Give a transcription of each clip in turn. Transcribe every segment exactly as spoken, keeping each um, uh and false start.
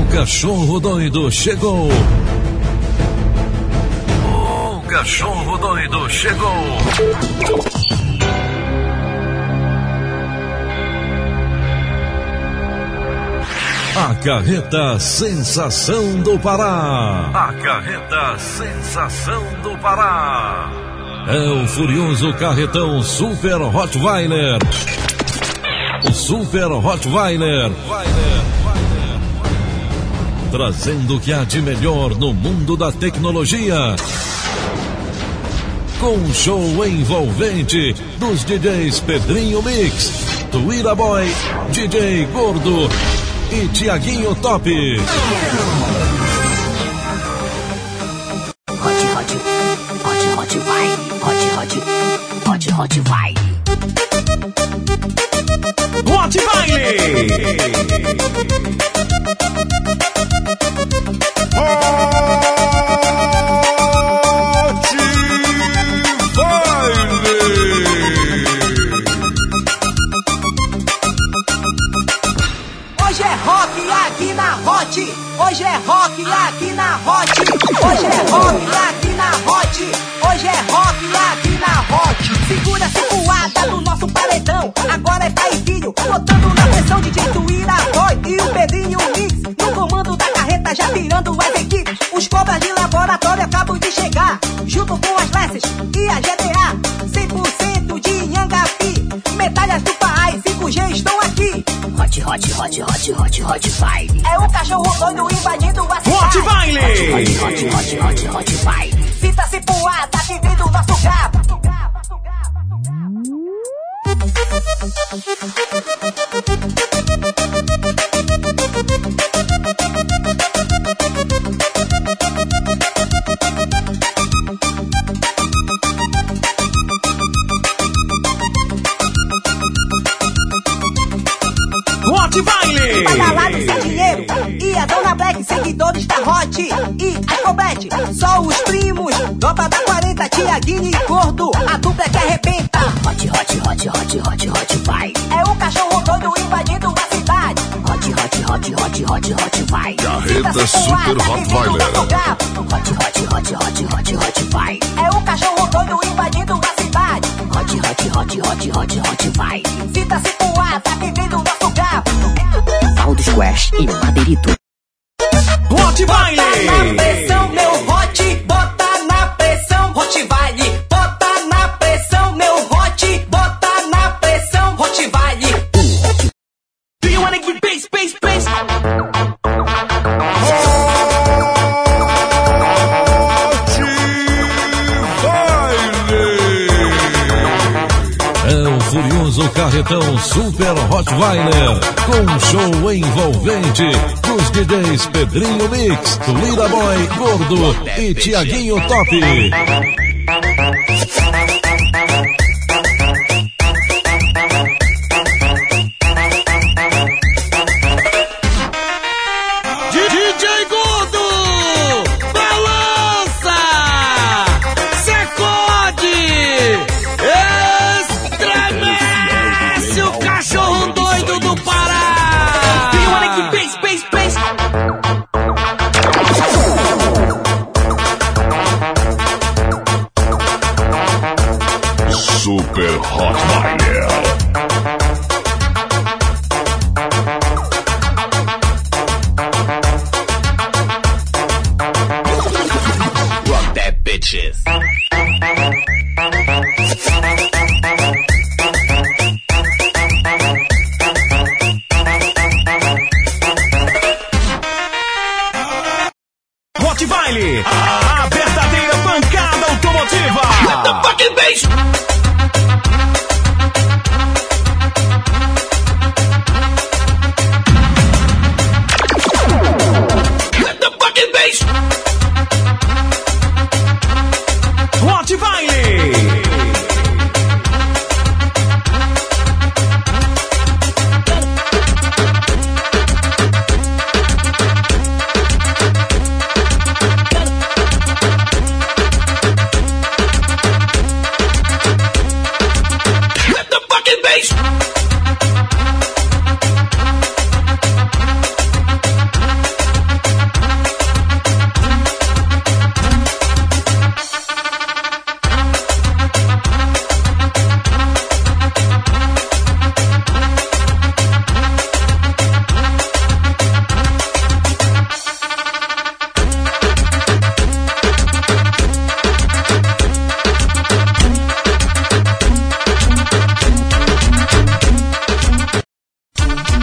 cachorro doido chegou. O cachorro doido chegou. A carreta Sensação do Pará. A carreta Sensação do Pará. É o furioso carretão Super Rottweiler. O Super Rottweiler. Trazendo o que há de melhor no mundo da tecnologia. Com um show envolvente dos D Js Pedrinho Mix, Tuíra Boy, D J Gordo e Tiaguinho Top. Hot, hot, hot, hot, vai, hot, hot, hot, hot, vai. Hot Baile! Hoje é rock aqui na Hot. Hoje é rock aqui na Hot. Hoje é rock aqui na Hot. Hoje é rock aqui na Hot. Segura essa voada no nosso paredão. Agora é pai e filho, botando na pressão D J Tuíra Boy e o Pedrinho Mix. No comando da carreta já virando as equipes. Os cobras de laboratório acabam de chegar, junto com as Lesses e a G T A. cem por cento de Nhangapi, medalhas do Pará e cinco G estão aqui. Hot, hot, hot, hot, hot, hot Baile. É o cachorro doido invadindo a cidade. Hot Baile! Hot, hot, hot, hot, hot Baile. Sinta-se poada, vivendo o nosso gado. Hot Baile! Badalado sem dinheiro e a Dona Black, seguidores da Hot e a Colbert, só os primos, tropa da quarenta, Tiaguinho e Gordo, a dupla que arrebenta. Hot, hot, hot, hot, hot, hot Baile. É o cachorro doido invadindo a cidade. Hot, hot, hot, hot, hot, hot Baile. Carreta Super Rottweiler. Hot, hot, hot, hot, hot, hot Baile. É o cachorro doido invadindo a cidade. Hot, hot, hot, hot, hot, hot Baile. Sinta-se poada, vivendo o nosso gado. Valdo Squash e Madeirito. Hot Baile! Bota na pressão, meu Hot, bota na pressão, Hot Baile. Bota na pressão, meu Hot, bota na pressão, Hot Baile. Do you wanna give bass, bass, bass? É o furioso carretão Super Rottweiler, com um show envolvente dos D Js Pedrinho Mix, Tuíra Boy, Gordo e Tiaguinho Top. D J Gordo! Balança! Sacode! Estremece o cachorro doido do Pará! Do you wanna give bass, bass, bass?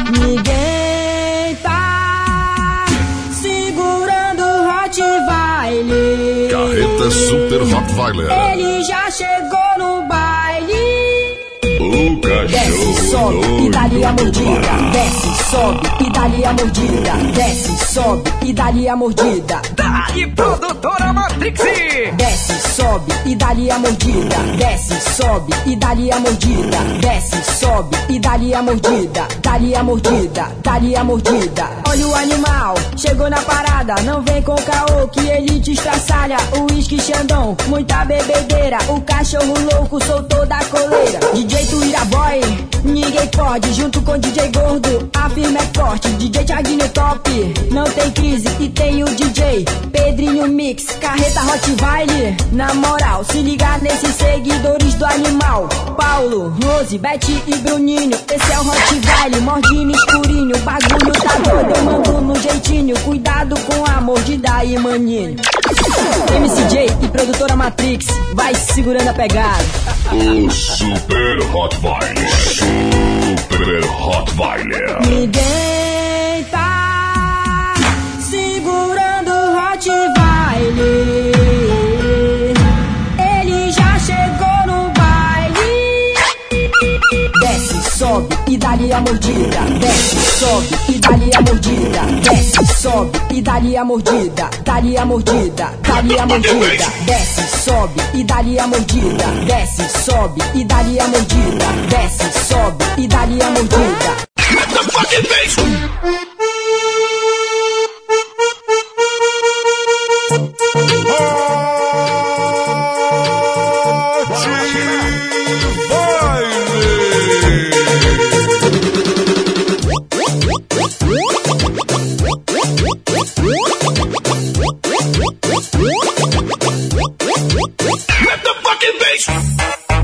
Ninguém tá segurando o Rottweiler. Carreta Super Rottweiler. Ele já chegou no baile. O cachorro Desce, sobe e dali a mordida. Desce, sobe e dali a mordida. Desce, sobe e dali a mordida. Dali, produtora Matrix. Desce, sobe e dali a mordida. Desce, sobe e dali a mordida. Desce, sobe e dali a mordida. Dali a mordida, dali a mordida. Olha o animal, chegou na parada. Não vem com caô que ele te estraçalha. O uísque Xandão, muita bebedeira. O cachorro louco soltou da coleira. D J Tuíra Boy, ninguém pode. Junto com D J Gordo, a firma é forte. D J Thiaguinho Top, não tem crise. E tem o D J Pedrinho Mix, Carreta Rottweiler. Na moral, se ligar nesses seguidores do animal. Paulo, Rose, Beth e Bruninho. Esse é o Rottweiler, morde no escurinho. O bagulho tá doido, eu mando no jeitinho. Cuidado com a mordida aí, maninho. M C J e produtora Matrix, vai segurando a pegada. O Super Rottweiler. Super Rottweiler. Ninguém tá segurando o Rottweiler. Ele já chegou no baile. Desce, sobe e dali a mordida. Desce, sobe e dali a mordida. Desce, sobe e dali a mordida. Dali a mordida, dali a mordida. Desce, sobe e dali a mordida. Desce, sobe e dali a mordida. Desce, sobe e dali a mordida. Let the fucking bass. Let the fucking bass.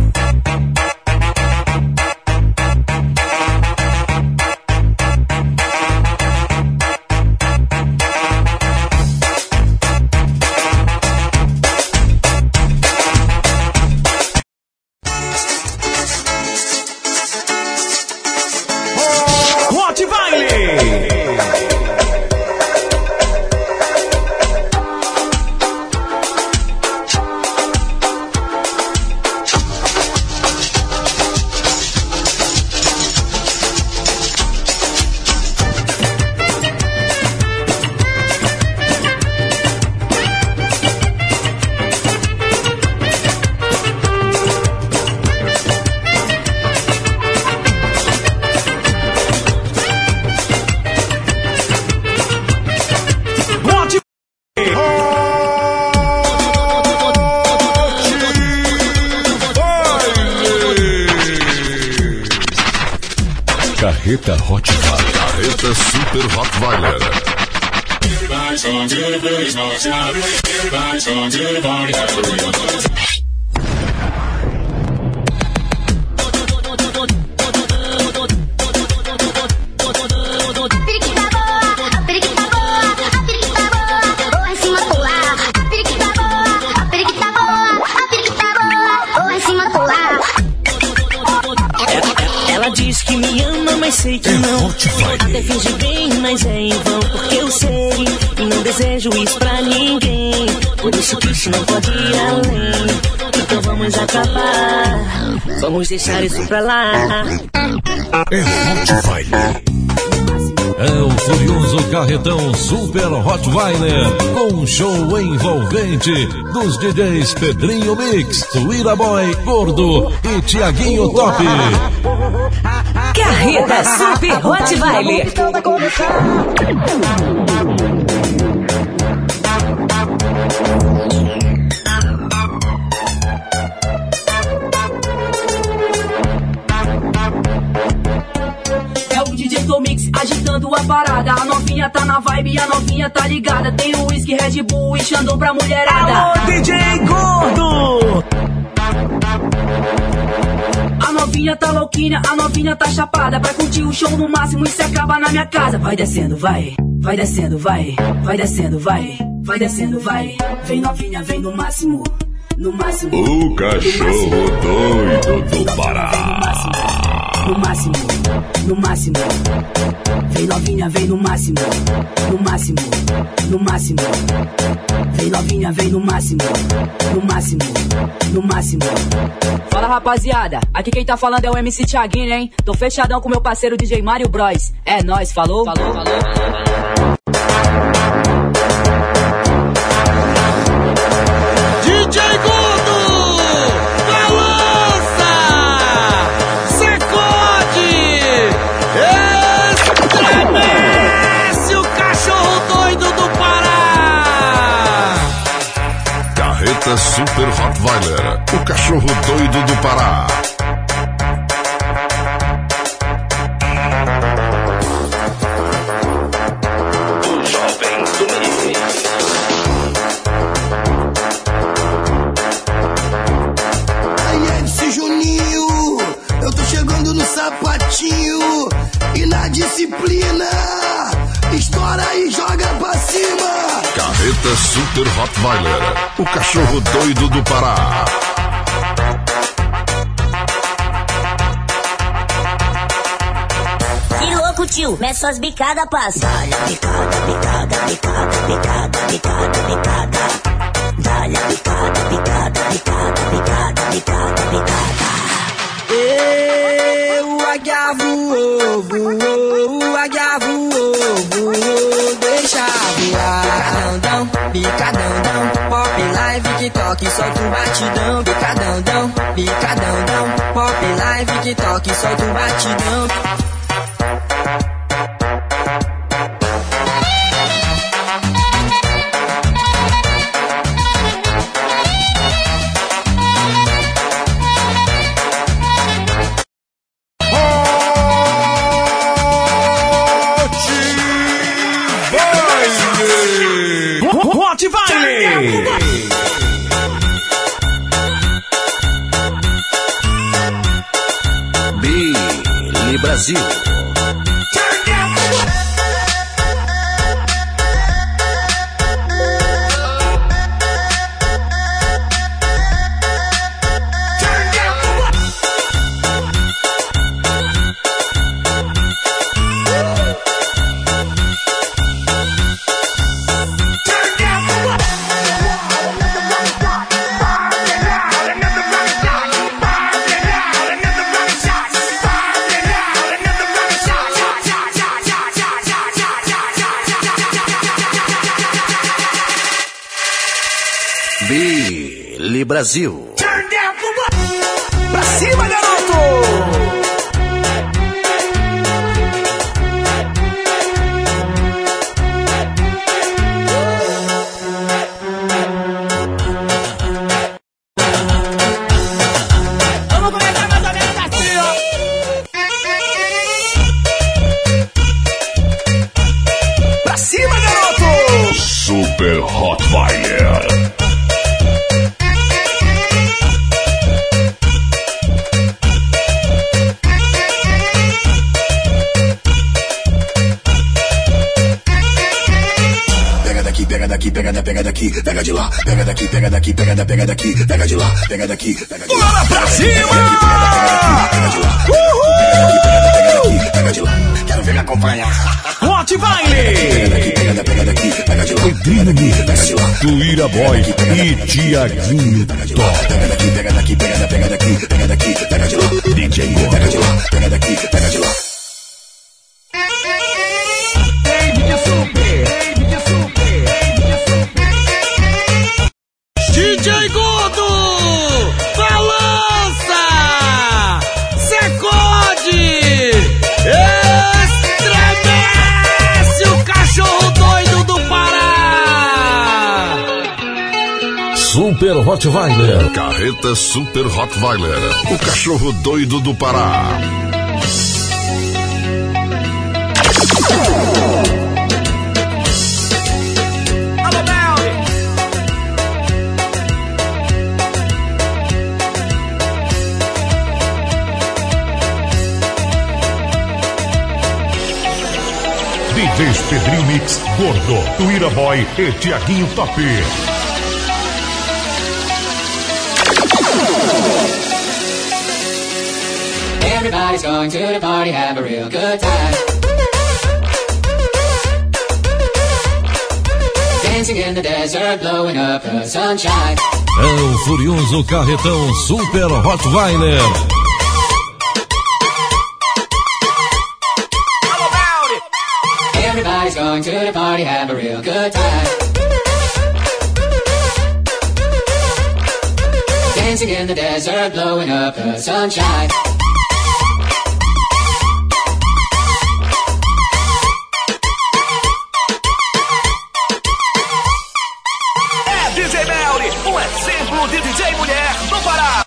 Carreta Rottweiler. Carreta Super Rottweiler. Diz que me ama, mas sei que não. Até finge bem, mas é em vão. Porque eu sei e não desejo isso pra ninguém. Por isso que isso não pode ir além. Então vamos acabar. Vamos deixar isso pra lá. É Rottweiler. É o furioso carretão Super Rottweiler, com um show envolvente dos D Js Pedrinho Mix, Tuíra Boy, Gordo e Thiaguinho Top. Carreta Super Rottweiler. Mix agitando a parada. A novinha tá na vibe, a novinha tá ligada. Tem o whisky, Red Bull e Xandão pra mulherada. Alô, D J Gordo! A novinha tá louquinha, a novinha tá chapada. Vai curtir o show no máximo e se acaba na minha casa. Vai descendo, vai, vai descendo, vai, vai descendo, vai, vai descendo, vai. Vem novinha, vem no máximo, no máximo. O cachorro doido do Pará. no máximo, no máximo. Vem novinha, vem no máximo, no máximo, no máximo. Vem novinha, vem no máximo, no máximo, no máximo. Fala rapaziada, aqui quem tá falando é o M C Thiaguinho, hein? Tô fechadão com meu parceiro D J Mário Bros. É nóis, falou? Falou, falou. D J Gordo, balança, sacode, estremece o cachorro doido do Pará. Carreta Super Rottweiler, o cachorro doido do Pará. Sapatinho e na disciplina estoura e joga pra cima. Carreta Super Rottweiler, o cachorro doido do Pará. Que louco, tio, mete suas bicadas, passa. Dá-lhe a bicada, bicada, bicada, bicada, bicada, bicada. Dá-lhe a bicada, bicada, bicada, bicada, bicada, bicada. Eu águia voou, voou, águia voou, voou, deixa voar. Bicadão, bicadão, pop live, TikTok, solta o batidão. Bicadão, bicadão, pop live, TikTok, solta o batidão. Billy Brasil. Billy Brasil. Pra cima, garoto! Vamos começar mais ou menos assim, ó. Pra cima, garoto! Super Rottweiler. Pega daqui, pega da, pega daqui, pega de lá, pega daqui, pega daqui, pega da, pega daqui, pega de lá, pega daqui, pega de lá. Bora pra cima! Pega de lá, pega de lá, quero ver me acompanhar. Rottweiler! Pega daqui, pega da, pega daqui, pega de lá, Pedrinho pega de lá, Tuíra Boy e Thiaguinho Top. pega daqui, pega daqui, pega da, pega daqui, pega daqui, pega de lá, D J pega de lá, pega daqui, pega de lá. D J Gordo, balança, sacode, estremece o cachorro doido do Pará. Super Rottweiler. Carreta Super Rottweiler, o cachorro doido do Pará. D Js Pedrinho Mix, Gordo, Tuíra Boy e Thiaguinho Top. Everybody Everybody's going to the party, have a real good time. Dancing in the desert, blowing up the sunshine. É o furioso carretão Super Rottweiler. Everybody's going to the party, have a real good time. Dancing in the desert, blowing up the sunshine. É D J Melly, um exemplo de D J mulher no Pará.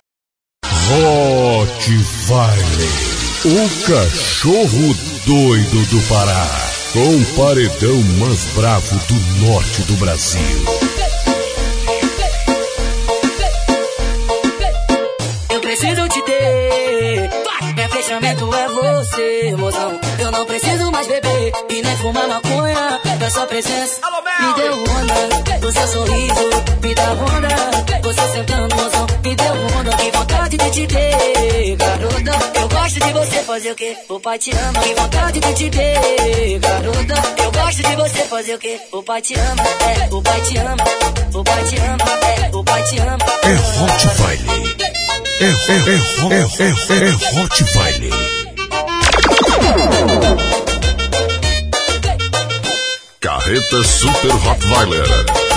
Rottweiler, o cachorro doido do Pará, com o paredão mais bravo do norte do Brasil. Eu preciso te ter, meu fechamento é você, mozão. Eu não preciso mais beber e nem fumar maconha. Da sua presença me deu onda, do seu sorriso me dá onda. Você sentando, mozão, me deu onda. Que vontade de te ter, garota. Eu gosto de você fazer o quê? O pai te ama. Que vontade de te ter, garota. Eu gosto de você fazer o quê? O pai te ama, é, o pai te ama. O pai te ama, é, o pai te ama. É Rottweiler. É, é, é, é, é, é, é Rottweiler. Carreta Super Rottweiler.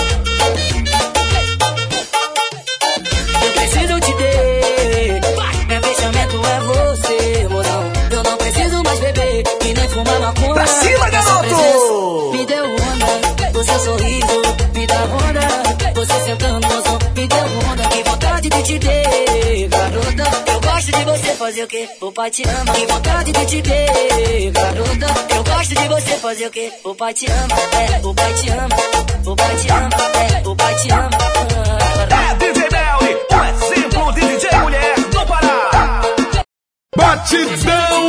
Eu preciso te ter, meu fechamento é você, mozão. Eu não preciso mais beber e nem fumar maconha. Pra cima, garoto! Me deu onda, o seu sorriso me dá onda. Você sentando, mozão, me deu onda. Que vontade de te ter, garota. Eu gosto de você fazer o quê? O pai te ama. Que vontade de te ter, garota. Eu gosto de você fazer o quê? O pai te ama, é, o pai te ama. O pai te ama, é, o pai te ama. É D J Melly, um exemplo de D J mulher no Pará. Batidão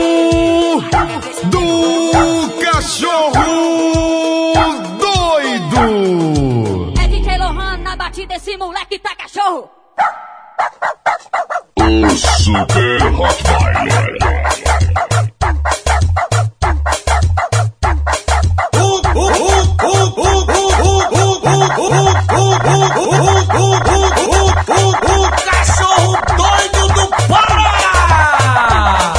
do cachorro doido. É D J Lohan na batida, esse moleque tá cachorro. O Super Rottweiler. Cachorro doido do Pará.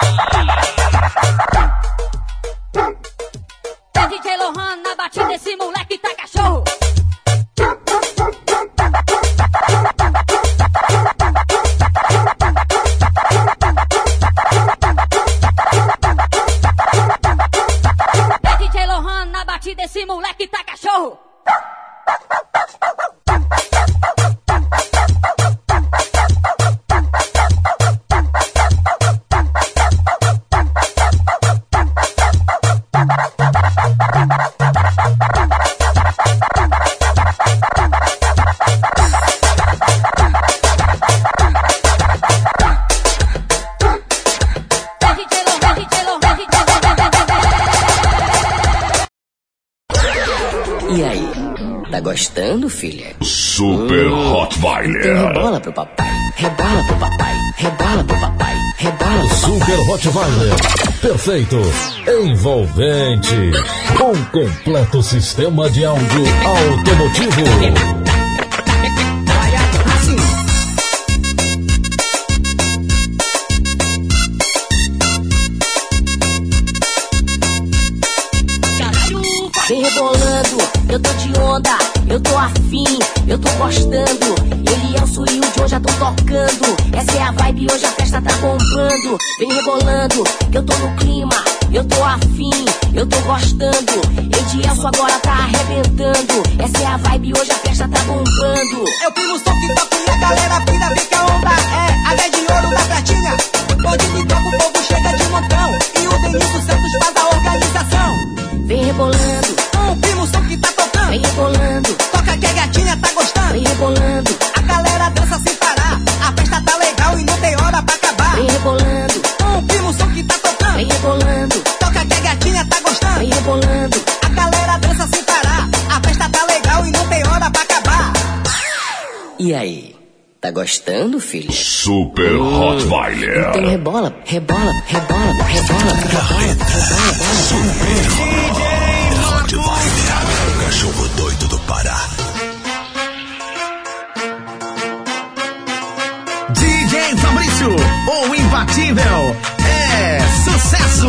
É D J Lohan na batida, esse moleque tá cachorro. É D J Lohan na batida, esse moleque tá cachorro. E aí, tá gostando, filha? Super hum, Rottweiler. Então rebola pro papai, rebola pro papai, rebola pro papai, rebola pro papai. Super Rottweiler, perfeito, envolvente, um completo sistema de áudio automotivo. Vem rebolando, eu tô de onda, eu tô afim, eu tô gostando. Ele é o Sul e o John já tão tocando. Essa é a vibe, hoje a festa tá bombando. Vem rebolando, que eu tô no clima, eu tô afim, eu tô gostando. Edielso agora tá arrebentando. Essa é a vibe, hoje a festa tá bombando. Eu piro o som que toca e a galera pira, vem que a onda é a lei de ouro da pratinha. Onde me toca o povo chega de montão e o Denilson Santos faz a organização. Vem rebolando, um primo som que tá tocando. Vem rebolando, toca que a gatinha tá gostando. Vem rebolando, a galera dança sem parar. A festa tá legal e não tem hora pra acabar. Vem rebolando, um primo som que tá tocando. Vem rebolando, toca que a gatinha tá gostando. Vem rebolando, a galera dança sem parar. A festa tá legal e não tem hora pra acabar. E aí, Tá gostando, filho? Super Rottweiler. Então rebola, rebola, rebola, rebola, Carreta. Super Rottweiler. O cachorro doido do Pará. D J Fabrício, o imbatível, é sucesso!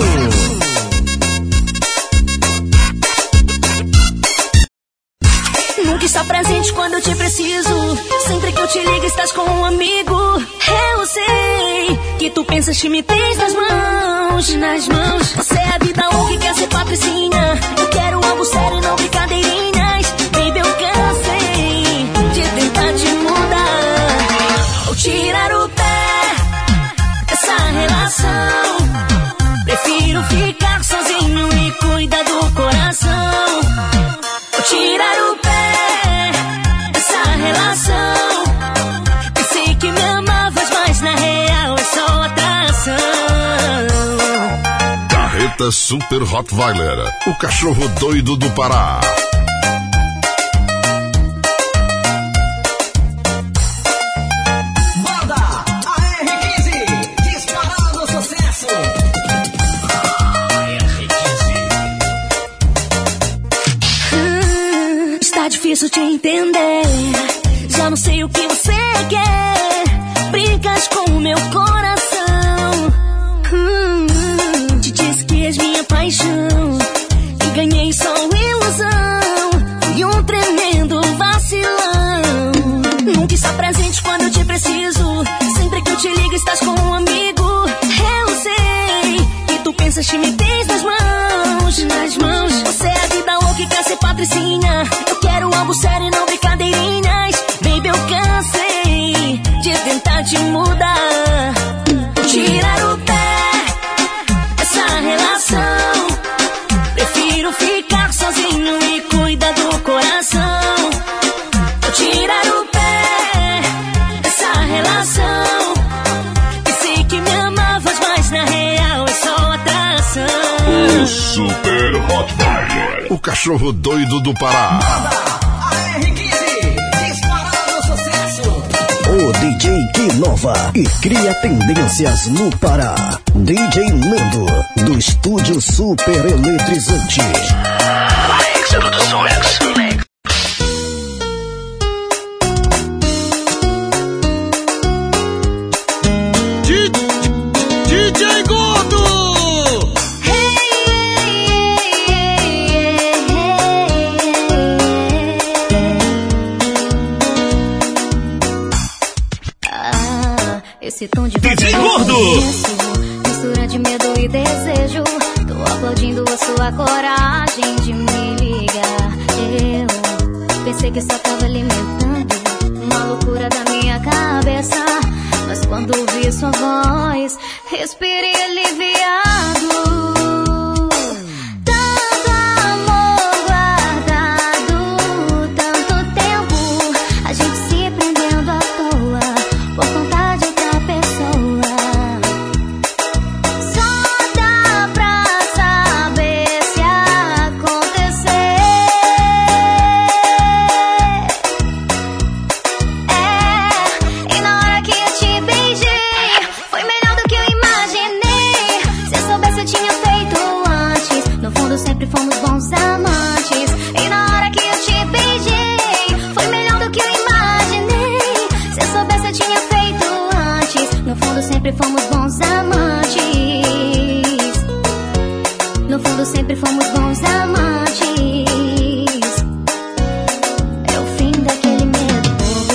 Nunca está presente quando eu te preciso. Sempre que eu te ligo estás com um amigo. Eu sei que tu pensas que me tens nas mãos, nas mãos. Você é a vida ou que quer ser patricinha. Eu quero algo sério, não brincadeirinhas. Baby, eu cansei de tentar te mudar ou tirar o pé dessa relação. Prefiro ficar sozinho e cuidar do coração. Ou tirar o pé dessa relação. Pensei que me amavas, mas na real é só atração. Carreta Super Rottweiler, o cachorro doido do Pará. Banda A R quinze, disparando sucesso. Hum, está difícil te entender. Já não sei o que você quer. Brincas com o meu coração. Hum, te disse que és minha paixão e ganhei só ilusão. Fui um tremendo vacilão. Nunca está presente quando eu te preciso. Sempre que eu te ligo estás com um amigo. Eu sei que tu pensas que me tens nas mãos, nas mãos. Você é a vida louca e quer ser patricinha. Eu quero algo sério e não brincadeirinhas. Baby, eu cansei de tentar te mudar, tirar o pé dessa relação. Prefiro ficar sozinho e cuidar do coração. Tirar o pé dessa relação. Pensei que me amavas, mas na real é só atração. O Super Rottweiler, o cachorro doido do Pará. A R quinze, disparando sucesso. O D J que inova e cria tendências no Pará. D J Nando, do estúdio Super Eletrizante. Alex Produções. D J Gordo! Ah, esse tom de D J Gordo! Mistura de medo e desejo. Tô aplaudindo a sua coragem de me ligar. Eu pensei que só tava alimentando uma loucura da minha cabeça. Mas quando ouvi sua voz, respirei aliviado. Tanto amor guardado, tanto tempo, a gente se prendendo à toa por conta de outra pessoa. Só dá pra saber se acontecer. É, e na hora que eu te beijei, foi melhor do que eu imaginei. Se eu soubesse eu tinha feito antes. No fundo sempre fomos bons amantes. E na hora que eu te beijei, foi melhor do que eu imaginei. Se eu soubesse eu tinha feito antes. No fundo sempre fomos bons amantes. No fundo sempre fomos bons amantes. É o fim daquele medo.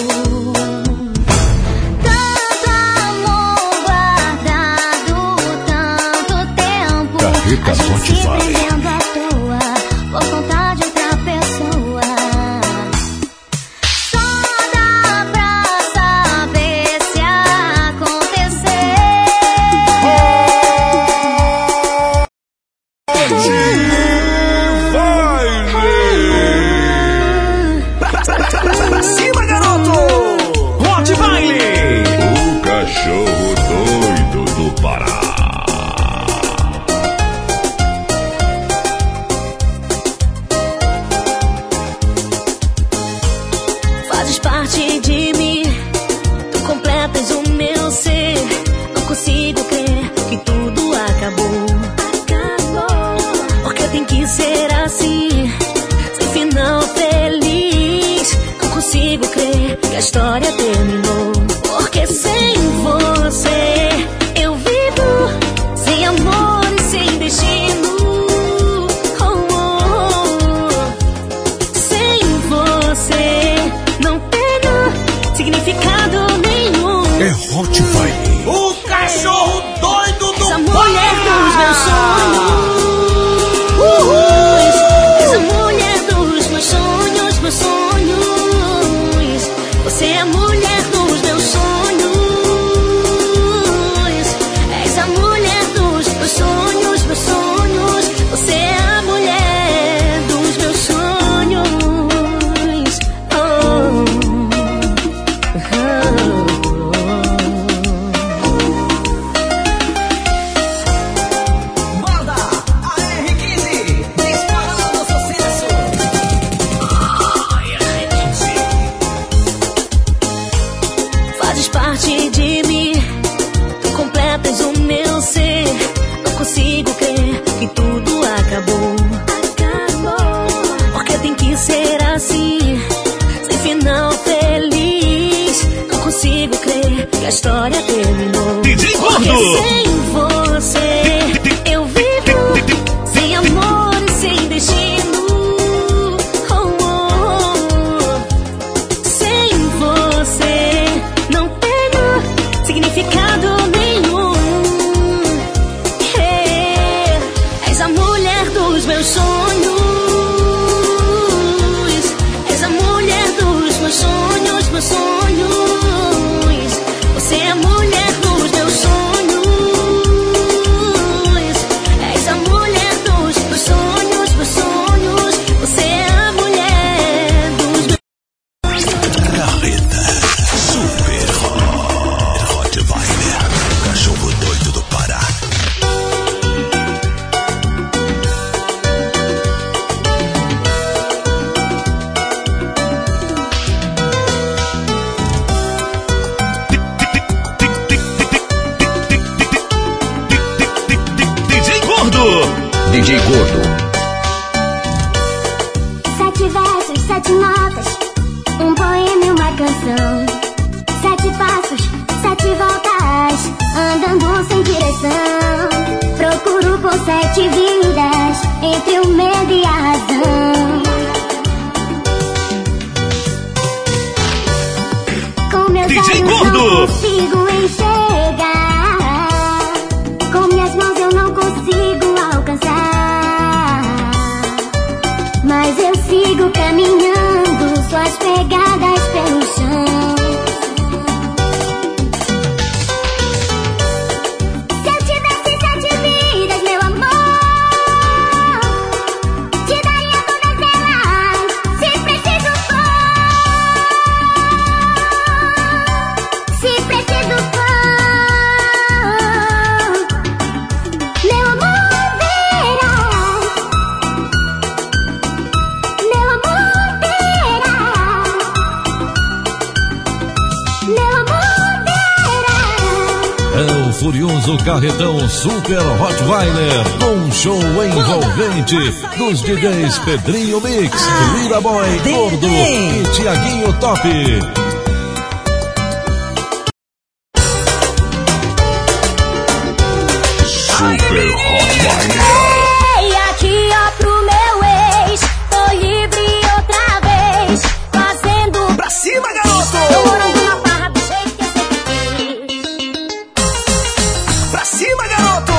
Tanto amor guardado, tanto tempo, Carreta a gente se Rottweiler. prendendo à toa por conta de outra pessoa. Só dá pra saber se acontecer. Pra cima, garoto! Rottweiler! O cachorro doido do Pará. tem que ser assim, sem final feliz. Não consigo crer que a história terminou, porque sem você eu vivo sem amor e sem destino. Oh, oh, oh. Sem você não tenho significado nenhum. É Hot Vibe. O cachorro doido do essa mulher dos meus sonhos. Uhul. Essa mulher dos meus sonhos, meus sonhos. Você é a mulher dos meus sonhos. Essa mulher dos meus sonhos, meus sonhos. Você é a mulher dos meus sonhos. Oh, oh. Banda A R quinze, disparando sucesso. Fazes parte de mim, tu completas o meu ser. Não consigo crer que tudo acabou. Acabou. Porque tem que ser assim, sem final feliz. Não consigo crer que a história terminou. D J Gordo! Porque sem você eu vivo sem amor e sem destino. Oh, oh, oh. Sem você não tenho significado nenhum. É, és a mulher dos meus sonhos. És a mulher dos meus sonhos, meus sonhos. Você é a mulher dos meus sonhos. És a mulher dos meus sonhos, meus sonhos. Você é a mulher dos meus Carreta Super Hot Vibe. Cachorro doido do Pará. D J Gordo! D J Gordo. Sete versos, sete notas, um poema e uma canção. Sete passos, sete voltas, andando sem direção. Procuro por sete vidas, entre o medo e a razão. Com meus D J olhos Gordo! não consigo enxergar, com minhas mãos eu não consigo alcançar. Mas eu sigo caminhando, suas pegadas pelo chão. Se eu tivesse sete vidas, meu amor, te daria todas elas, se preciso for. Se preciso for, meu amor verá. Meu amor verá. Meu amor verá. É o furioso carretão Super Rottweiler, com um show envolvente dos D Js Pedrinho Mix, Lira Boy Gordo e Tiaguinho Top. Super Hot Vibe. Ei, aqui ó pro meu ex, tô livre outra vez, fazendo Pra cima, garoto! tô morando na barra do jeito que eu sempre quis. Pra cima, garoto!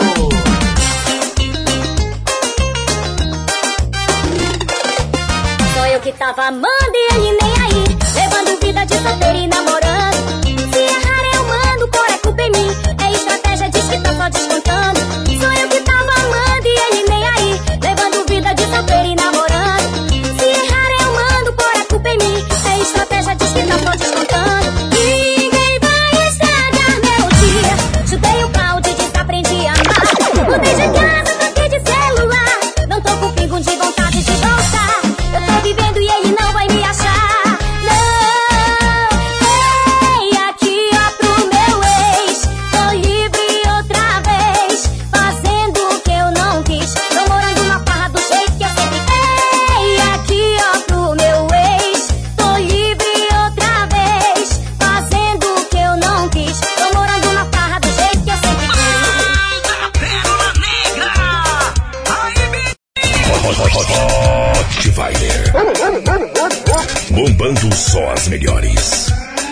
Só eu que tava amando e ele nem aí, levando vida de solteiro e namorando. Se errar eu mando, por é culpa em mim, é estratégia, diz que tá só descontando. Sou eu que tava amando e ele nem aí, levando vida de solteiro e namorando. Se errar eu mando, por é culpa em mim, é estratégia, diz que tá só descontando. Ninguém vai estragar meu dia, chutei o balde, desaprendi a amar. Mudei de casa, troquei de celular, não tô com pingo de vontade de voltar. Eu tô vivendo e ele não vai me achar. Não, ei, aqui ó pro meu ex, tô livre outra vez, Rottweiler. Bombando só as melhores.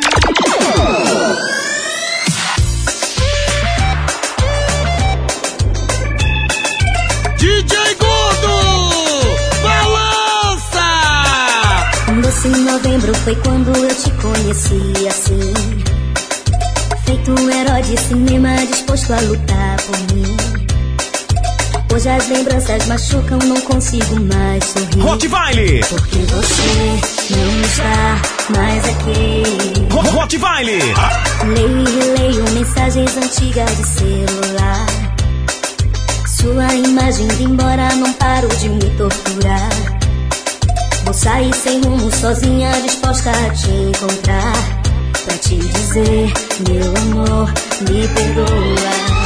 D J Gordo, balança! Um doce em novembro foi quando eu te conheci assim, feito um herói de cinema disposto a lutar por mim. Hoje as lembranças machucam, não consigo mais sorrir. Rottweiler! Porque você não está mais aqui. Rottweiler! Leio e releio mensagens antigas de celular. Sua imagem indo embora, não paro de me torturar. Vou sair sem rumo, sozinha, disposta a te encontrar, pra te dizer, meu amor, me perdoa.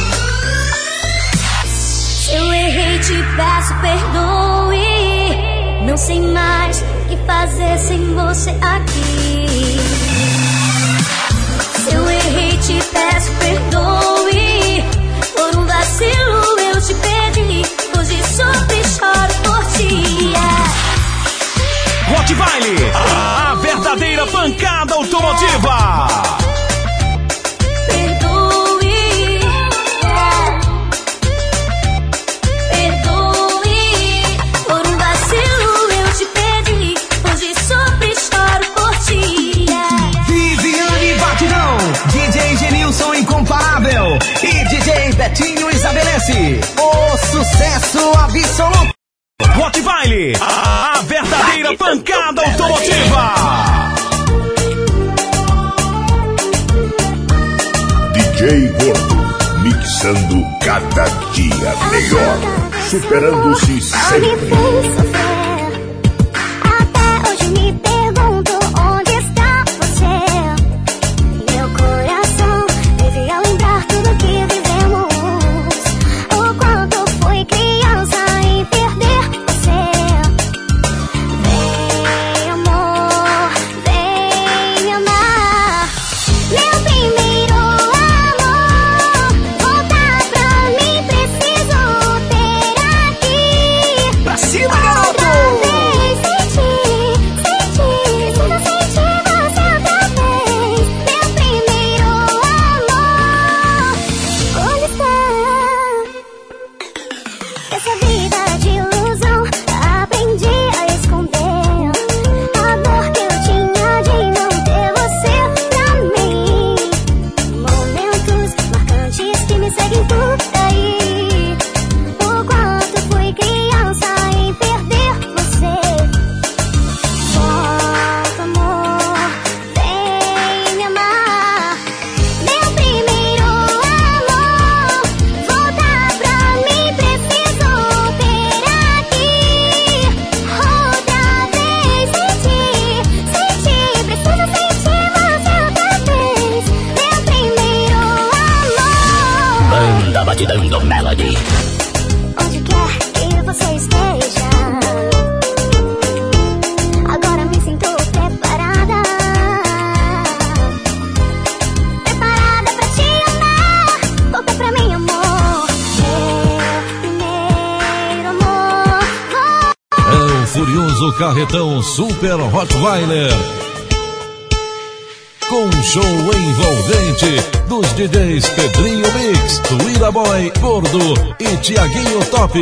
Eu errei, te peço perdoe. Não sei mais o que fazer sem você aqui. Se eu errei, te peço perdoe. Por um vacilo eu te perdi. Hoje sofro e choro por ti. Rottweiler, a verdadeira pancada automotiva. E D J Betinho estabelece o sucesso absoluto. Rottweiler, a, a verdadeira pancada automotiva. D J Gordo, mixando cada dia melhor, superando-se sempre. Até hoje me pergunto onde está você. Meu coração vive a lembrar tudo que vivemos. O quanto fui criança e perder você. Vem amor, vem me amar. Meu primeiro amor, voltar pra mim preciso ter aqui. Pra cima, garoto! Batidão Melody. Onde quer que você esteja, agora me sinto preparada. Preparada pra te amar. Volta pra mim, amor. Meu primeiro amor. É o furioso carretão Super Rottweiler, com um show envolvente dos D Js Pedrinho Mix, Tuíra Boy, Gordo e Tiaguinho Top.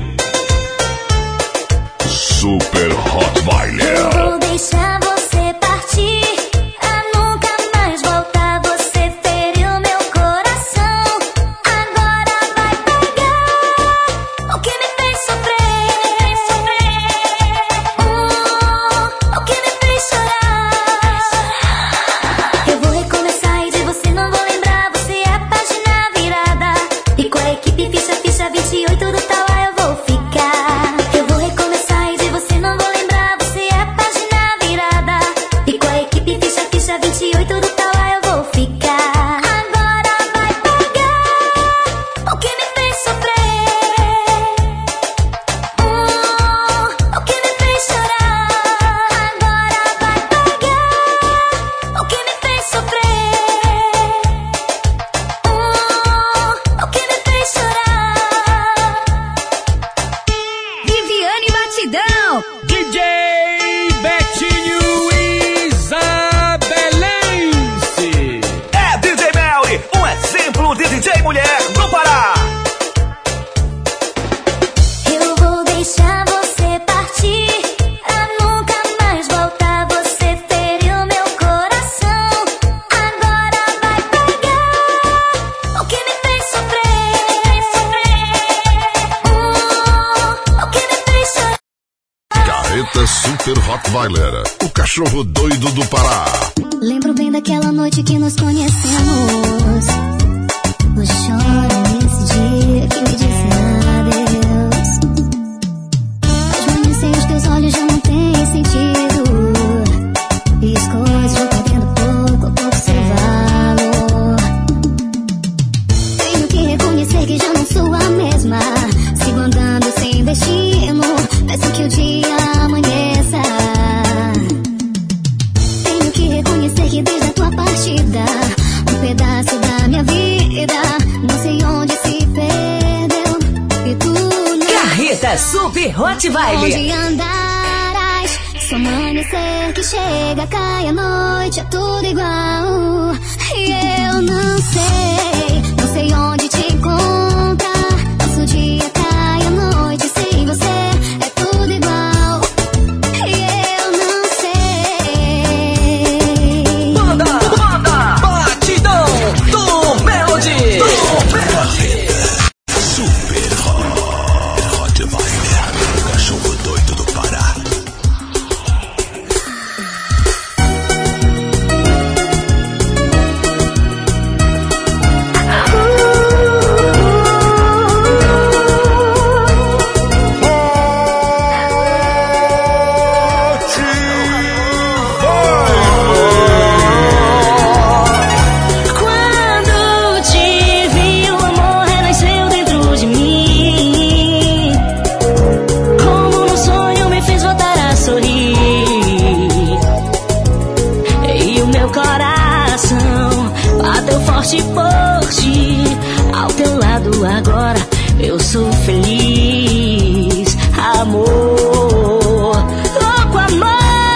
Super Rottweiler. Vou deixar você partir, a nunca mais voltar. Você feriu meu coração, agora vai pegar o que me fez sofrer, oh, o que me fez chorar. Eu vou recomeçar e de você não vou lembrar. Você é a página virada, e com a equipe ficha, ficha vinte e oito do tal eu vou ficar. Eu vou recomeçar e de você não vou lembrar. Você é a página virada. Cristiane Batidão. D J Betinho Isabelense. É D J Melly, um exemplo de D J mulher no Pará. Eu vou deixar você partir, pra nunca mais voltar. Você feriu meu coração, agora vai pagar o que me fez sofrer, uh, o que me fez chorar. Carreta Super Rottweiler, o cachorro doido do Pará. Lembro bem daquela noite que nos conhecemos. O choro nesse dia que me disse adeus. As manhãs sem os teus olhos já não tem sentido, e as coisas vão perdendo pouco a pouco seu valor. Tenho que reconhecer que já não sou a mesma. Sigo andando sem destino, peço que o dia amanheça. Tenho que reconhecer que desde a tua partida, um pedaço da minha vida não sei onde se perdeu. E tu não. Carreta Super Rottweiler. Onde andarás? Só amanhecer que chega, cai a noite, é tudo igual. E eu não sei, não sei onde te encontrar. Nosso dia cai a noite sem você, é tudo igual. E eu não sei. Banda, banda, batidão do Melody. Super Rottweiler, o cachorro doido do Pará. Quando te vi, o amor renasceu dentro de mim. Como num sonho me fez voltar a sorrir. E o meu coração bateu forte por ti. Ao teu lado agora eu sou feliz, amor, louco amor.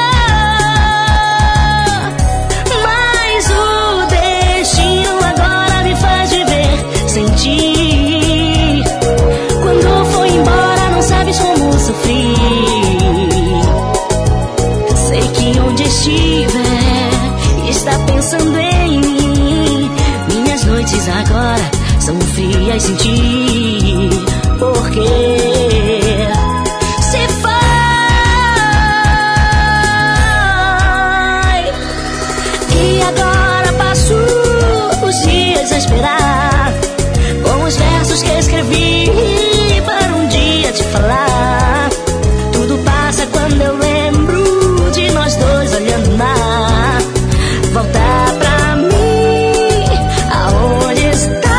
Mas o destino agora me faz viver sem ti. Quando foi embora não sabes como sofri. Sei que onde estiver está pensando em mim. Minhas noites agora são frias sem ti. Porque se foi. E agora passo os dias a esperar com os versos que escrevi para um dia te falar. Tudo passa quando eu lembro de nós dois olhando o mar. Voltar pra mim, aonde está?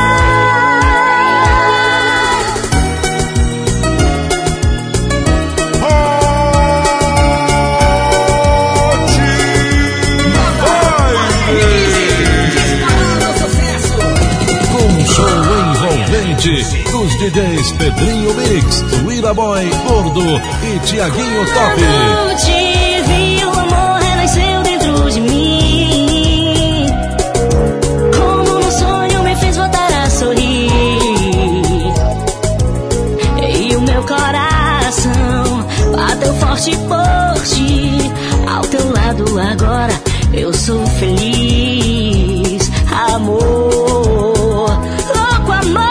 Com show envolvente dos D Js Pedrinho Mix, Willa Boy, Gordo e Tiaguinho Top. Quando te vi, o amor renasceu dentro de mim. Como num sonho me fez voltar a sorrir. E o meu coração bateu forte por ti. Ao teu lado agora eu sou feliz, amor, louco amor.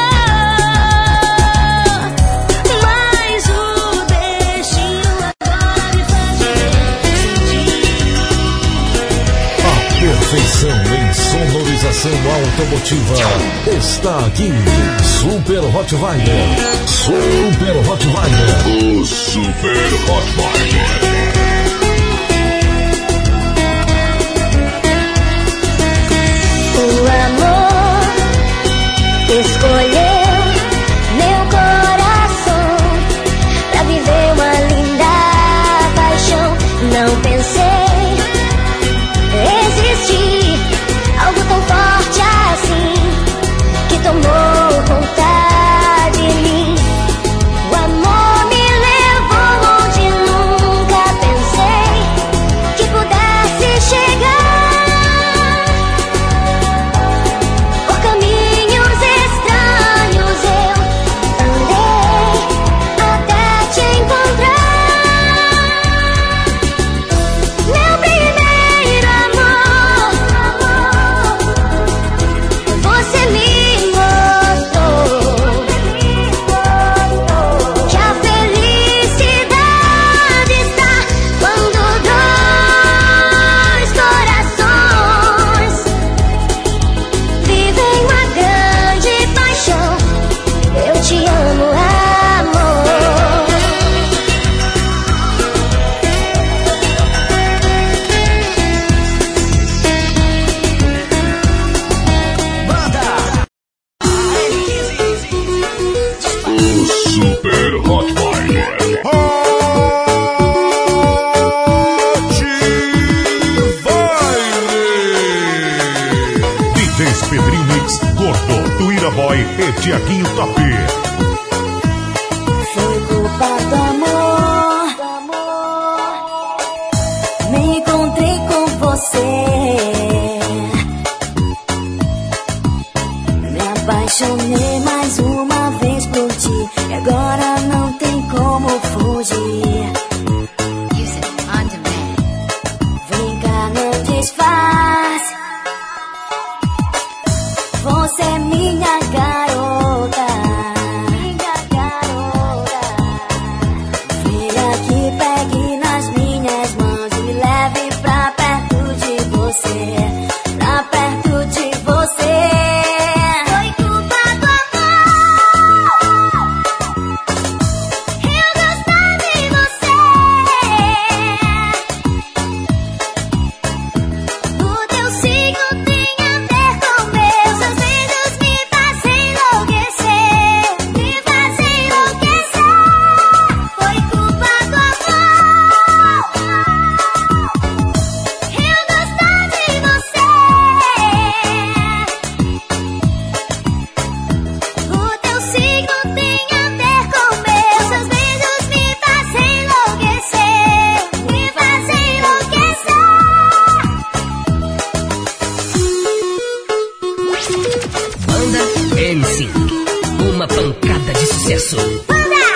Mas o destino agora me faz viver sem ti. A perfeição em sonorização automotiva está aqui. Super Rottweiler. Super Rottweiler. O Super Rottweiler. O amor escolheu meu coração pra viver uma linda paixão. Não pensei existir algo tão forte assim que tomou conta de mim. O amor me levou Tiaguinho Top. Foi culpa do amor. Me encontrei com você. Me apaixonei mais uma vez por ti. E agora não tem como fugir. Vem cá, não disfarce. Você é minha garota. Minha garota. Vem aqui, pegue nas minhas mãos e leve pra perto de você. Pra perto de você. Foi culpa do amor. Eu gostar de você. O teu signo tem a ver com o meu. Seus beijos me fazem enlouquecer. Me fazem enlouquecer. Foi culpa do amor. Eu gostar de você. O teu signo tem a ver com o meu. Seus beijos me fazem enlouquecer. Me fazem enlouquecer. Banda N cinco, uma pancada de sucesso. Banda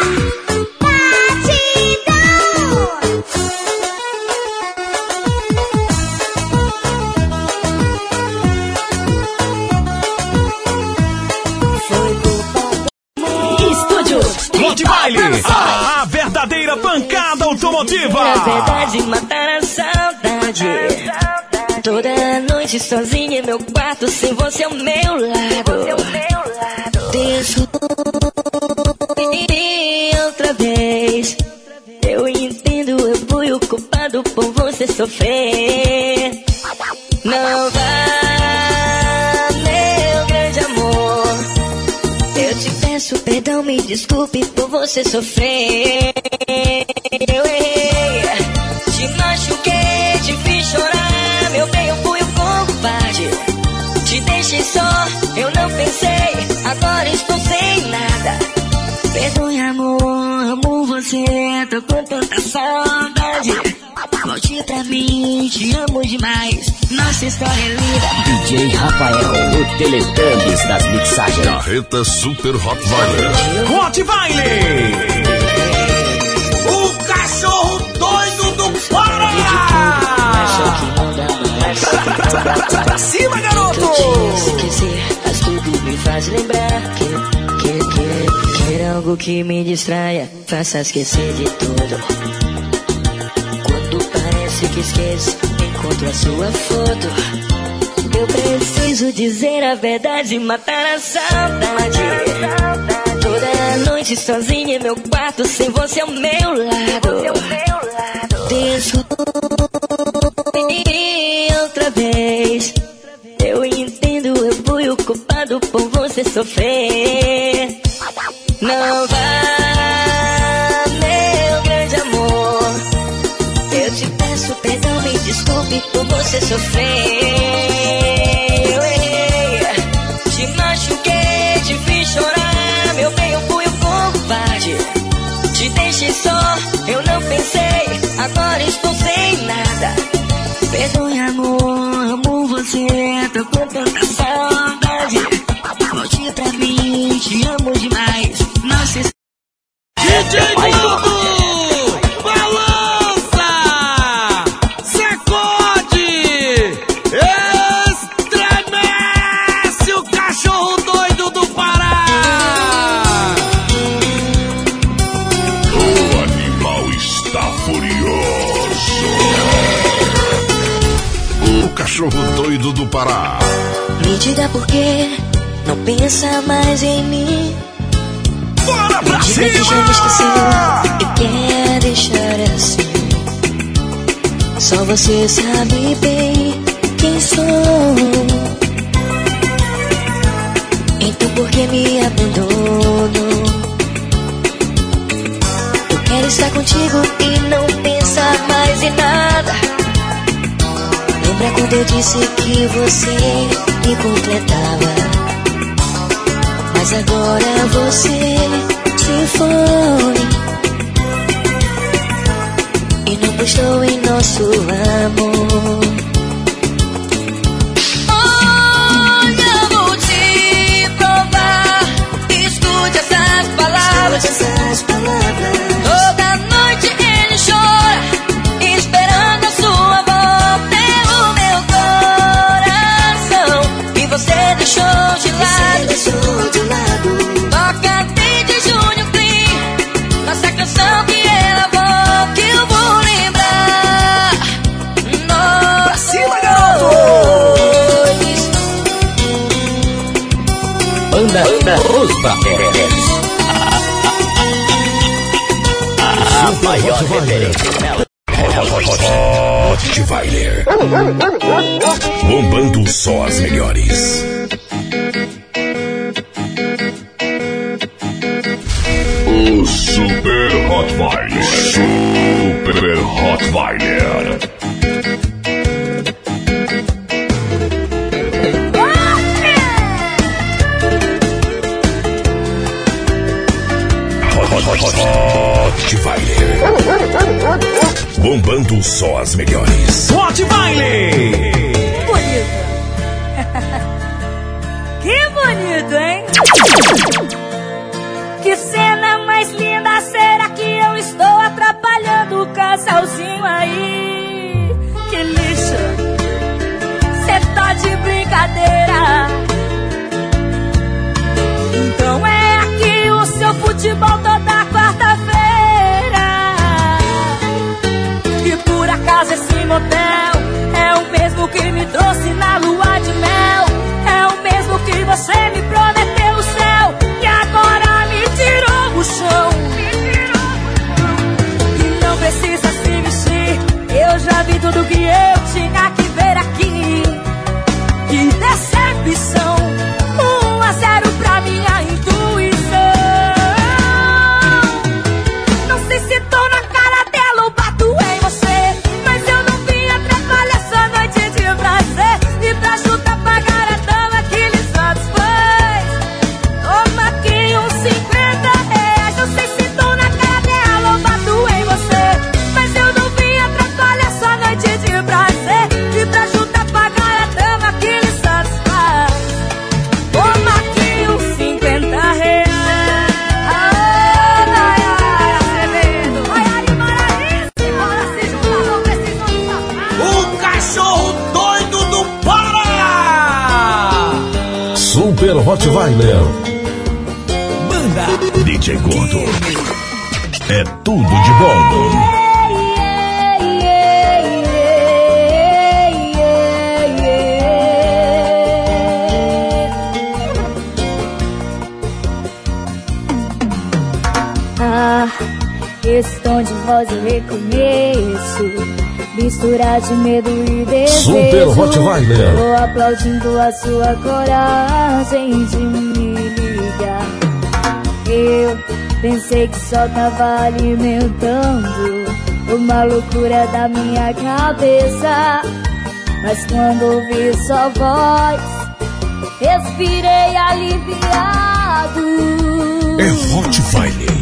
Batidão. Foi culpa do Estúdio Hot Baile, a verdadeira pancada automotiva. Na verdade, matar a saudade. Toda noite sozinha em meu quarto, sem você ao meu lado. Desculpe outra vez. Eu entendo, eu fui o culpado por você sofrer. Não vá, meu grande amor. Eu te peço perdão, me desculpe por você sofrer. Eu errei, te machuquei, te fiz chorar. Meu bem, eu fui o covarde. Te deixei só, eu não pensei. Agora estou sem nada. Perdoe, amor, amo você. Tô com tanta saudade. Volte pra mim, te amo demais. Nossa história é linda. D J Rafael, o Teletubbies das mixagens. Carreta Super Hot Baile. Hot Baile, o cachorro doido do Pará. Pra cima, garoto. Esquecer, mas tudo me faz lembrar que, que, que, quer algo que me distraia, faça esquecer de tudo. Quando parece que esqueço, encontro a sua foto. Eu preciso dizer a verdade, matar a saudade. Toda noite sozinha em meu quarto, sem você ao meu lado. Desculpe outra vez. Eu entendo, eu fui o culpado por você sofrer. Não vá, meu grande amor. Eu te peço perdão, me desculpe por você sofrer. Eu errei, te machuquei, te fiz chorar. Meu bem, eu fui o covarde. Te deixei só, eu não pensei. Agora estou sem nada. Perdoe, amor, amo você. Tô com tanta saudade. Volte pra mim, te amo demais. Nossa, D J Nando, balança, sacode, estremece o cachorro doido do Pará. O animal está furioso. O cachorro doido do Pará. me diga por que não pensa mais em mim. Bora pra me diga cima! que já me esqueceu e quer deixar assim. Só você sabe bem quem sou. Então por que me abandonou? Eu quero estar contigo e não pensar mais em nada. Lembra quando eu disse que você me completava? Mas agora você se foi e não prestou em nosso amor. Olha, eu vou te provar. Escute essas palavras. Escute essas palavras. Toda noite ele chora, esperando a sua volta. É o meu coração que você deixou de lado. Você deixou de lado. Toca desde Júnior Clean, nossa canção que ela volta, que eu vou lembrar. Nossa, cima, garoto! Banda, Banda Os Bateres. A maior referência. Rottweiler. Bombando só as melhores. O Super Rottweiler. Super Rottweiler. Rottweiler. Bombando só as melhores. Rottweiler. Bonito. Que bonito, hein? Que cena mais linda. Será que eu estou atrapalhando o casalzinho aí? Que lixo. Cê tá de brincadeira. Então é aqui o seu futebol toda quarta-feira. E por acaso esse motel é o mesmo que me trouxe na lua de mel. É o mesmo que você me prometeu o céu e agora me tirou do chão. E não precisa se mexer, eu já vi tudo que eu tinha que ver aqui. Que decepção, um a zero pra minha intuição. Não sei se tô na cara dela ou bato em você, mas eu não vim atrapalhar essa noite de prazer. E pra chutar pagar a dama que lhe satisfaz, toma aqui uns cinquenta reais. Não sei se tô na cara dela ou bato em você, mas eu não vim atrapalhar essa noite de prazer. E pra chutar pagar a dama que lhe satisfaz, toma aqui uns cinquenta reais. Ai, ai, ai, Acevedo. Ai, Ari Maraísse, bora se juntar, não precisa. O cachorro doido do Pará. Super Rottweiler. Banda D J Gordo. É tudo de bom. Ah, esse tom de voz eu reconheço, mistura de medo e desejo. Super Rottweiler. Tô aplaudindo a sua coragem de me ligar. Eu pensei que só tava alimentando uma loucura da minha cabeça, mas quando ouvi sua voz, respirei aliviado. É Rottweiler.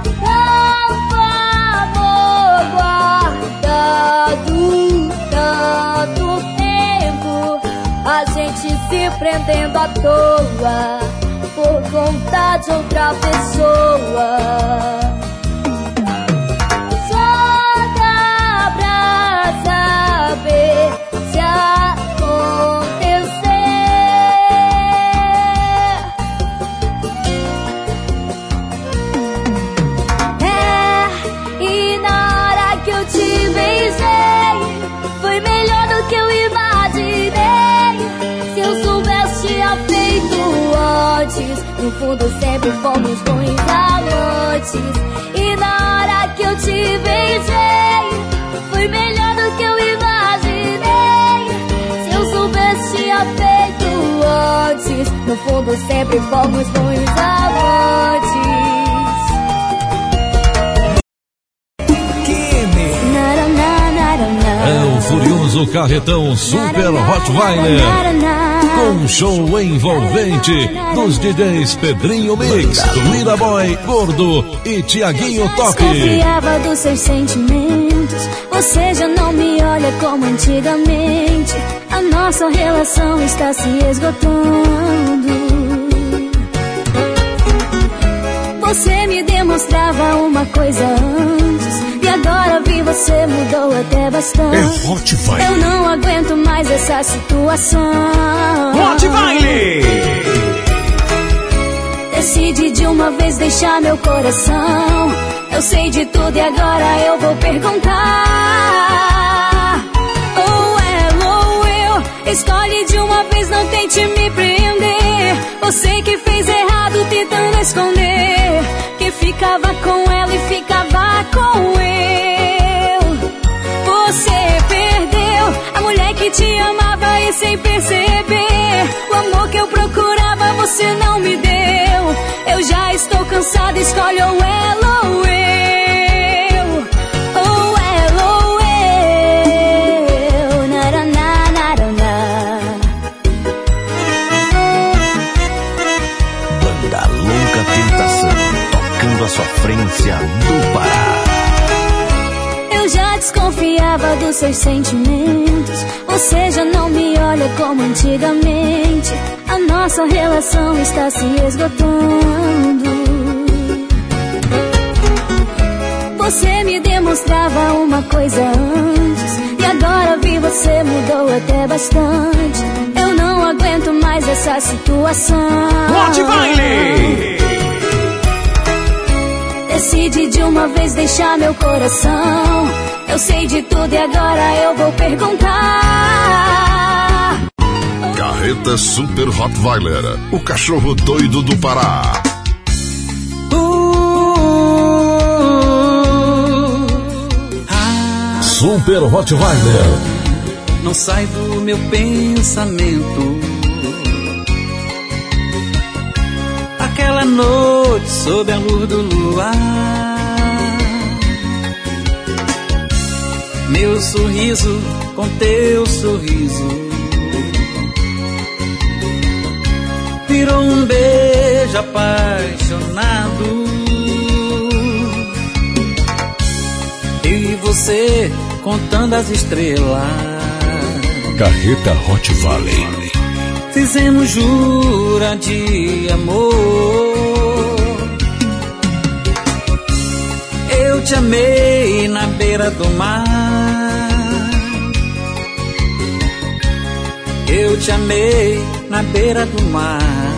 Tanto tempo, a gente se prendendo à toa por conta de outra pessoa. Só dá pra saber se acontecer. É, e na hora que eu te beijei, foi melhor do que eu imaginei. Se eu soubesse, tinha feito antes. No fundo sempre fomos bons amantes. E na hora que eu te beijei, foi melhor do que eu imaginei. Se eu soubesse, tinha feito antes. No fundo sempre fomos bons amantes. É o furioso carretão Super Rottweiler. Com um show envolvente dos D Js Pedrinho Mix, Lira Boy, Gordo e Tiaguinho Toque. Desconfiava dos seus sentimentos, você já não me olha como antigamente. A nossa relação está se esgotando. Você me demonstrava uma coisa antes, e agora vi você mudou até bastante. É Hot Vile. Eu não aguento mais essa situação. Hot Vile! Decide de uma vez deixar meu coração. Eu sei de tudo e agora eu vou perguntar. Ou ela ou eu, escolhe de uma vez, não tente me prender. Você que fez errado tentando esconder, que ficava com ela e ficava com eu. Você perdeu a mulher que te amava e sem perceber, o amor que eu procurava você não me deu. Eu já estou cansada, escolhe ou ela ou eu. Ou ela ou eu. Naraná, naraná. Banda Louca Tentação, tocando a sofrência do Pará. Eu já desconfiava dos seus sentimentos, você já não me olha como antigamente. A nossa relação está se esgotando. Você me demonstrava uma coisa antes, e agora vi você mudou até bastante. Eu não aguento mais essa situação. Hot Vile! Decide de uma vez deixar meu coração. Eu sei de tudo e agora eu vou perguntar. Carreta Super Rottweiler, o cachorro doido do Pará. Super Rottweiler. Não sai do meu pensamento aquela noite sob a luz do luar, meu sorriso com teu sorriso virou um beijo apaixonado. Eu e você contando as estrelas, Carreta Rottweiler. fizemos jura de amor. Eu te amei na beira do mar, eu te amei na beira do mar,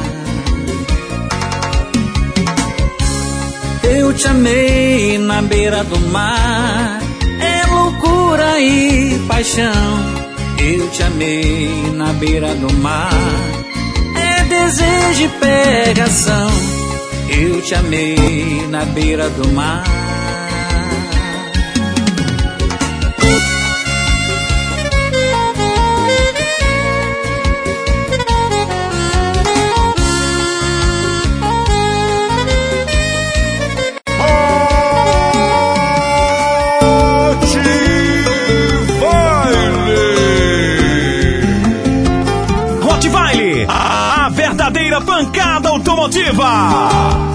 eu te amei na beira do mar. É loucura e paixão, eu te amei na beira do mar. É desejo e pegação, eu te amei na beira do mar. Pancada automotiva.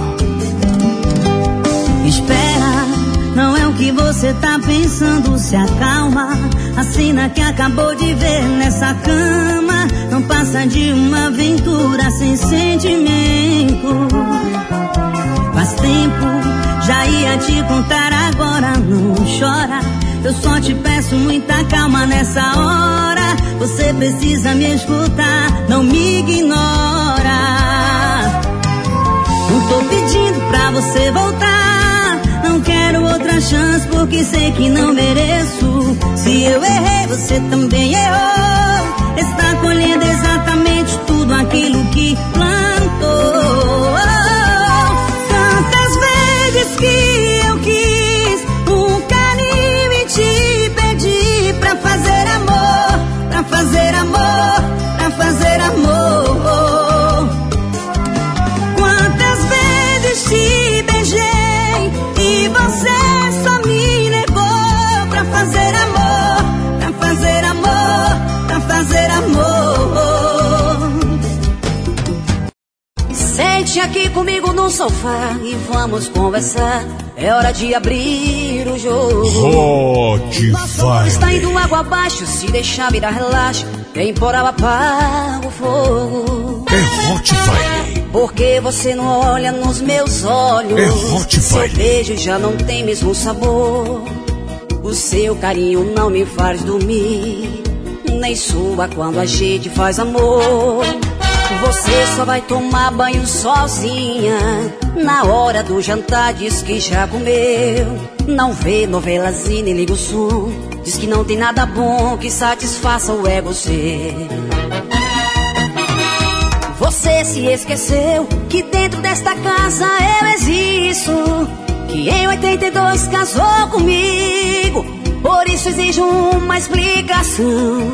Espera, não é o que você tá pensando, se acalma. A cena que acabou de ver nessa cama não passa de uma aventura sem sentimento. Faz tempo, já ia te contar, agora não chora. Eu só te peço muita calma nessa hora. Você precisa me escutar, não me ignora. Não tô pedindo pra você voltar, não quero outra chance porque sei que não mereço. Se eu errei, você também errou. Está colhendo exatamente tudo aquilo que plantou. Tantas vezes que eu quis um carinho e te pedi pra fazer amor, pra fazer amor, pra fazer amor. Quantas vezes te beijei e você só me negou, pra fazer amor, pra fazer amor, pra fazer amor. comigo no sofá e vamos conversar. É hora de abrir o jogo. Hot Vale. Está indo água abaixo, se deixar virar relaxo. Quem por água apaga o fogo. É Hot Vale. Porque você não olha nos meus olhos. É Hot Seu Vale. beijo já não tem mesmo sabor. O seu carinho não me faz dormir, nem sua quando a gente faz amor. Você só vai tomar banho sozinha. Na hora do jantar diz que já comeu. Não vê novelas e nem liga o som. Diz que não tem nada bom que satisfaça o ego seu. Você se esqueceu que dentro desta casa eu existo, que em oitenta e dois casou comigo. Por isso exijo uma explicação.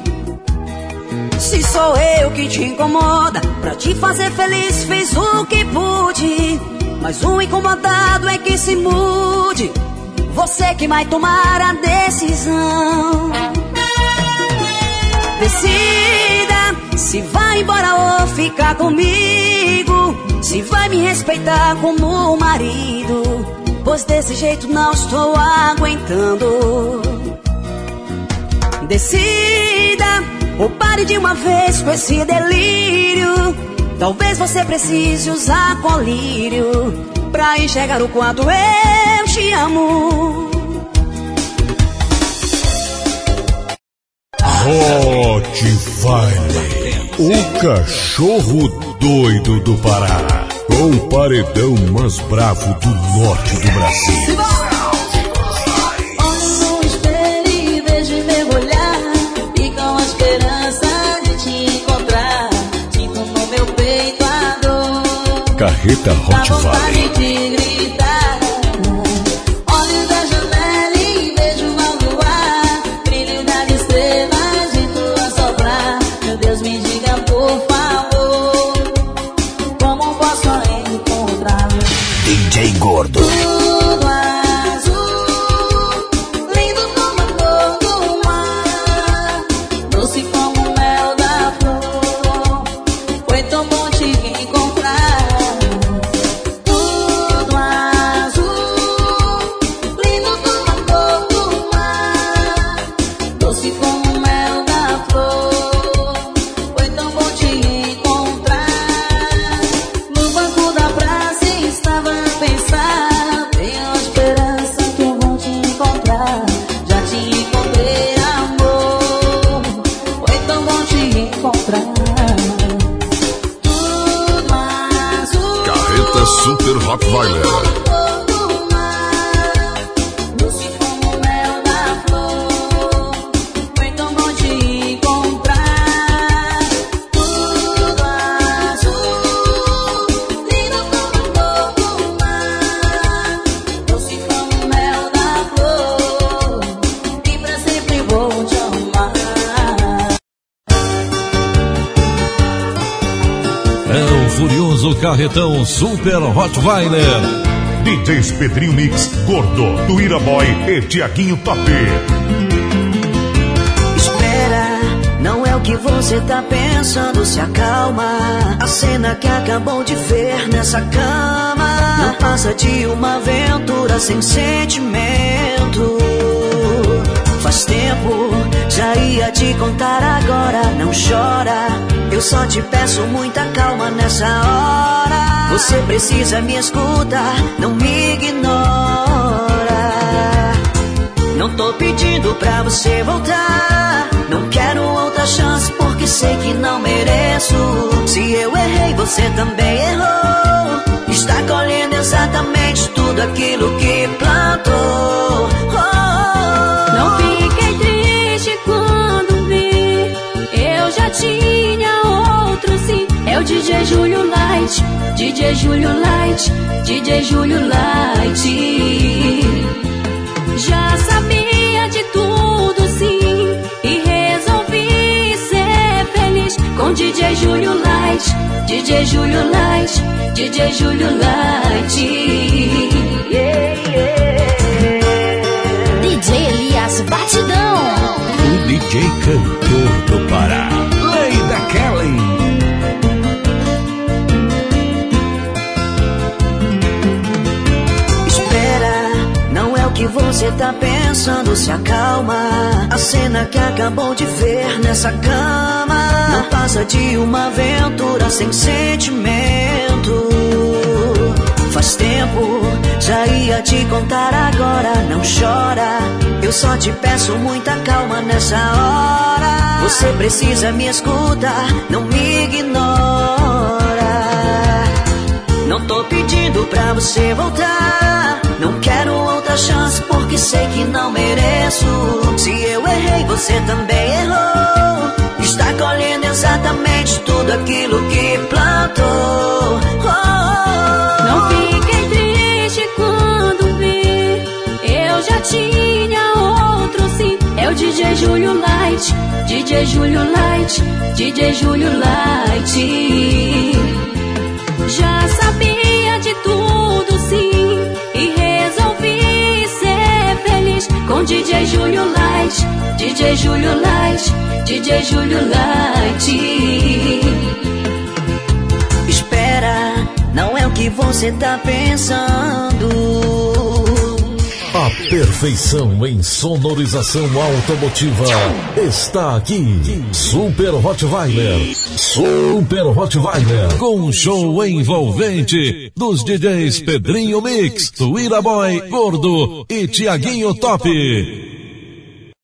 Se sou eu que te incomoda, pra te fazer feliz fiz o que pude, mas o incomodado é que se mude. Você que vai tomar a decisão. Decida se vai embora ou ficar comigo, se vai me respeitar como marido, pois desse jeito não estou aguentando. Decida ou pare de uma vez com esse delírio. Talvez você precise usar colírio pra enxergar o quanto eu te amo. Hot Vale, o cachorro doido do Pará, com o paredão mais bravo do norte do Brasil. Olho no espelho e vejo meu olhar, e com a esperança de te encontrar, sinto no meu peito a dor, Carreta Hot dá vontade Vale. de gritar. Olho da janela e vejo ao luar, brilho das estrelas de tua soprar. Meu Deus, me diga por favor, como posso encontrar D J Gordo. tudo azul, lindo como a cor do mar, doce como o mel da flor. Foi tão bom te encontrar. Tudo azul, lindo como a cor do mar, doce como o mel da flor. Foi tão bom te encontrar. No banco da praça estava a pensar, tenho a esperança que eu vou te encontrar. Já te encontrei, amor, foi tão bom te encontrar. Tudo azul, Carreta Super Hot Vale. cor do mar, doce como o mel da flor. Foi tão bom te encontrar. Tudo azul, lindo como a cor do mar, doce como o mel da flor. E pra sempre vou te amar. É o furioso carretão Super Rottweiler. D Js Pedrinho Mix, Gordo, Tuíra Boy e Tiaguinho Top. Espera, não é o que você tá pensando, se acalma. A cena que acabou de ver nessa cama não passa de uma aventura sem sentimento. Faz tempo, já ia te contar agora, não chora. Eu só te peço muita calma nessa hora. Você precisa me escutar, não me ignora. Não tô pedindo pra você voltar, não quero outra chance porque sei que não mereço. Se eu errei, você também errou. Está colhendo exatamente tudo aquilo que plantou. Oh, Não fiquei triste quando vi, eu já tinha outro sim. É o D J Júlio Light, D J Júlio Light, D J Júlio Light. Já sabia de tudo sim, e resolvi ser feliz com D J Júlio Light, D J Júlio Light, D J Júlio Light. Yeah, yeah. D J Elias Batidão. O D J cantor do Pará, Leida Kelly. pensando, se acalma. A cena que acabou de ver nessa cama não passa de uma aventura sem sentimento. Faz tempo, já ia te contar agora, não chora. Eu só te peço muita calma nessa hora. Você precisa me escutar, não me ignora. Não tô pedindo pra você voltar, não quero outra chance porque sei que não mereço. Se eu errei, você também errou. Está colhendo exatamente tudo aquilo que plantou. Oh, oh, oh. Não fiquei triste quando vi, eu já tinha outro sim. É o D J Júlio Light, D J Júlio Light, D J Júlio Light. Já sabia de tudo sim e resolvi ser feliz com D J Júlio Light, D J Júlio Light, D J Júlio Light. Espera, não é o que você tá pensando. A perfeição em sonorização automotiva está aqui. Super Rottweiler, Super Rottweiler, com um show envolvente dos D Js Pedrinho Mix, Suíra Boy, Gordo e Tiaguinho Top.